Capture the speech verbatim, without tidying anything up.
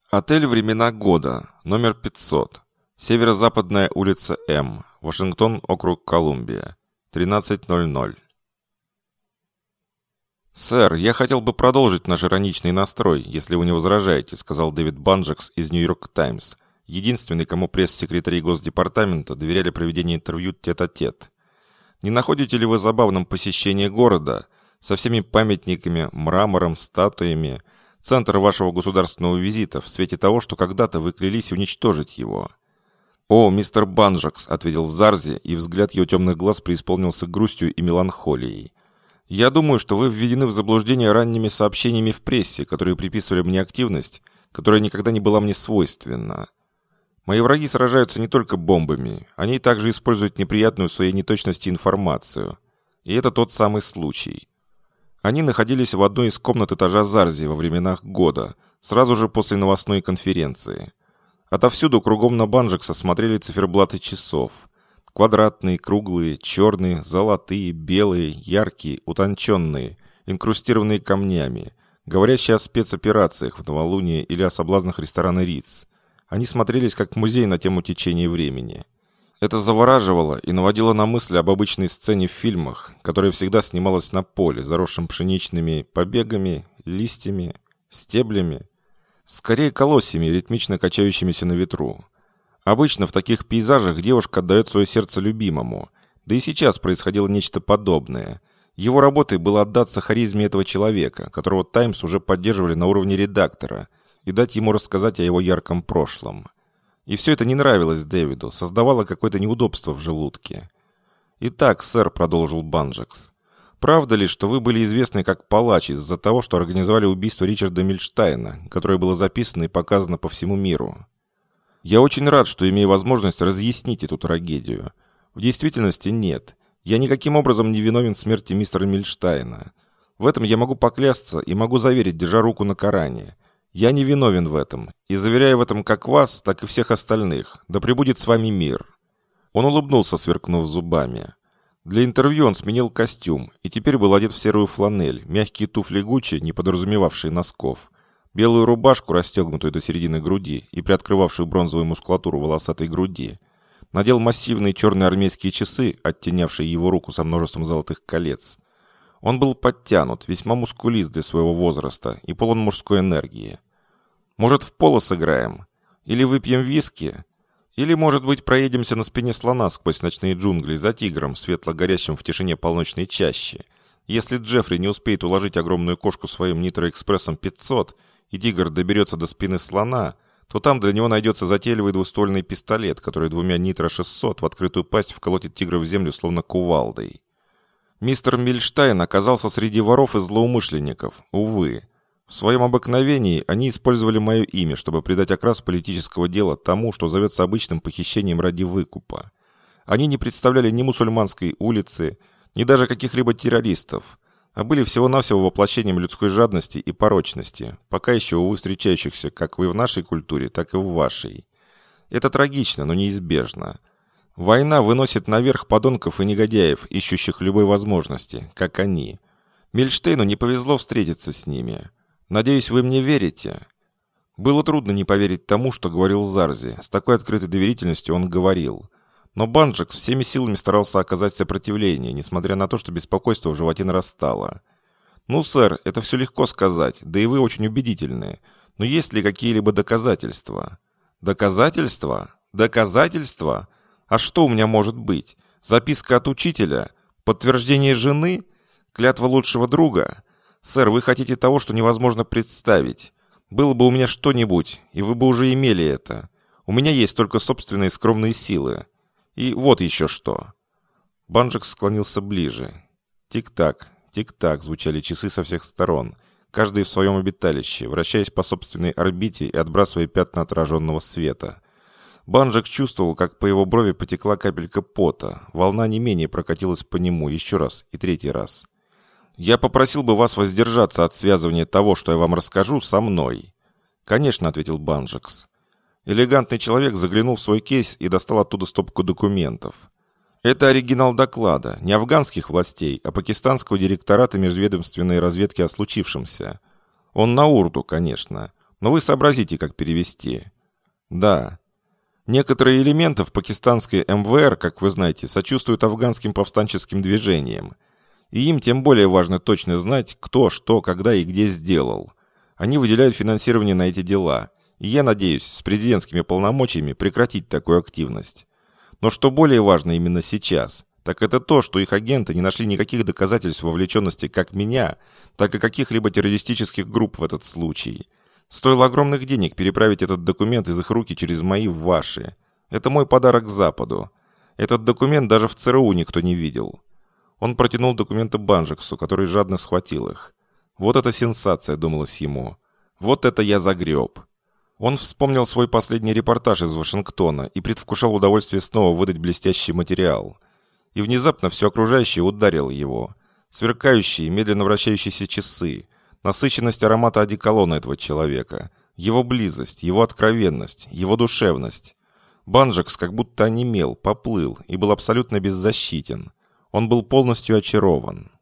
Отель «Времена года», номер пятьсот. Северо-западная улица М. Вашингтон, округ Колумбия. тринадцать ноль ноль. «Сэр, я хотел бы продолжить наш ироничный настрой, если вы не возражаете», сказал Дэвид Банджакс из «Нью-Йорк Таймс», единственный, кому пресс-секретари Госдепартамента доверяли проведение интервью тет-а-тет. «Не находите ли вы забавным посещение города со всеми памятниками, мрамором, статуями, центр вашего государственного визита в свете того, что когда-то вы клялись уничтожить его?» «О, мистер Банджакс», — ответил Зарзи, и взгляд его темных глаз преисполнился грустью и меланхолией. «Я думаю, что вы введены в заблуждение ранними сообщениями в прессе, которые приписывали мне активность, которая никогда не была мне свойственна. Мои враги сражаются не только бомбами, они также используют неприятную в своей неточности информацию. И это тот самый случай. Они находились в одной из комнат этажа Зарзи во временах года, сразу же после новостной конференции. Отовсюду кругом на Банджакса смотрели циферблаты часов. Квадратные, круглые, черные, золотые, белые, яркие, утонченные, инкрустированные камнями, говорящие о спецоперациях в новолуние или о соблазнах ресторана Ritz. Они смотрелись как музей на тему течения времени. Это завораживало и наводило на мысли об обычной сцене в фильмах, которая всегда снималась на поле, заросшем пшеничными побегами, листьями, стеблями, скорее колосьями, ритмично качающимися на ветру. Обычно в таких пейзажах девушка отдает свое сердце любимому, да и сейчас происходило нечто подобное. Его работой было отдаться харизме этого человека, которого «Таймс» уже поддерживали на уровне редактора, и дать ему рассказать о его ярком прошлом. И все это не нравилось Дэвиду, создавало какое-то неудобство в желудке. «Итак, сэр», — продолжил Банджакс, — «правда ли, что вы были известны как палач из-за того, что организовали убийство Ричарда Мильштайна, которое было записано и показано по всему миру? Я очень рад, что имею возможность разъяснить эту трагедию. В действительности нет. Я никаким образом не виновен в смерти мистера Мильштайна. В этом я могу поклясться и могу заверить, держа руку на Коране. Я не виновен в этом, и заверяю в этом как вас, так и всех остальных. Да пребудет с вами мир». Он улыбнулся, сверкнув зубами. Для интервью он сменил костюм, и теперь был одет в серую фланель, мягкие туфли Гуччи, не подразумевавшие носков, белую рубашку, расстегнутую до середины груди и приоткрывавшую бронзовую мускулатуру волосатой груди. Надел массивные черные армейские часы, оттенявшие его руку со множеством золотых колец. Он был подтянут, весьма мускулист для своего возраста и полон мужской энергии. «Может, в поло сыграем? Или выпьем виски? Или, может быть, проедемся на спине слона сквозь ночные джунгли за тигром, светло горящим в тишине полночной чащи? Если Джеффри не успеет уложить огромную кошку своим Нитроэкспрессом пятьсот, и тигр доберется до спины слона, то там для него найдется затейливый двуствольный пистолет, который двумя Нитро шестьсот в открытую пасть вколотит тигра в землю словно кувалдой. Мистер Мильштайн оказался среди воров и злоумышленников, увы. В своем обыкновении они использовали мое имя, чтобы придать окрас политического дела тому, что зовется обычным похищением ради выкупа. Они не представляли ни мусульманской улицы, ни даже каких-либо террористов, а были всего-навсего воплощением людской жадности и порочности, пока еще, увы, встречающихся как вы в нашей культуре, так и в вашей. Это трагично, но неизбежно. Война выносит наверх подонков и негодяев, ищущих любой возможности, как они. Мильштейну не повезло встретиться с ними. Надеюсь, вы мне верите?» Было трудно не поверить тому, что говорил Зарзи. С такой открытой доверительностью он говорил. Но Банджакс всеми силами старался оказать сопротивление, несмотря на то, что беспокойство в животе нарастало. «Ну, сэр, это все легко сказать, да и вы очень убедительны. Но есть ли какие-либо доказательства?» «Доказательства? Доказательства? А что у меня может быть? Записка от учителя? Подтверждение жены? Клятва лучшего друга? Сэр, вы хотите того, что невозможно представить. Было бы у меня что-нибудь, и вы бы уже имели это. У меня есть только собственные скромные силы. И вот еще что». Банджакс склонился ближе. Тик-так, тик-так звучали часы со всех сторон, каждый в своем обиталище, вращаясь по собственной орбите и отбрасывая пятна отраженного света. Банджакс чувствовал, как по его брови потекла капелька пота. Волна не менее прокатилась по нему еще раз и третий раз. «Я попросил бы вас воздержаться от связывания того, что я вам расскажу, со мной». «Конечно», — ответил Банджакс. Элегантный человек заглянул в свой кейс и достал оттуда стопку документов. Это оригинал доклада, не афганских властей, а пакистанского директората межведомственной разведки о случившемся. Он на урду, конечно. Но вы сообразите, как перевести. Да. Некоторые элементы в пакистанской эм вэ эр, как вы знаете, сочувствуют афганским повстанческим движениям. И им тем более важно точно знать, кто, что, когда и где сделал. Они выделяют финансирование на эти дела. И я надеюсь, с президентскими полномочиями прекратить такую активность. Но что более важно именно сейчас, так это то, что их агенты не нашли никаких доказательств вовлеченности как меня, так и каких-либо террористических групп в этот случай. Стоило огромных денег переправить этот документ из их руки через мои в ваши. Это мой подарок Западу. Этот документ даже в цэ эр у никто не видел. Он протянул документы Банджексу, который жадно схватил их. Вот это сенсация, думалось ему. Вот это я загреб. Он вспомнил свой последний репортаж из Вашингтона и предвкушал удовольствие снова выдать блестящий материал. И внезапно все окружающее ударило его. Сверкающие, медленно вращающиеся часы, насыщенность аромата одеколона этого человека, его близость, его откровенность, его душевность. Банджекс как будто онемел, поплыл и был абсолютно беззащитен. Он был полностью очарован.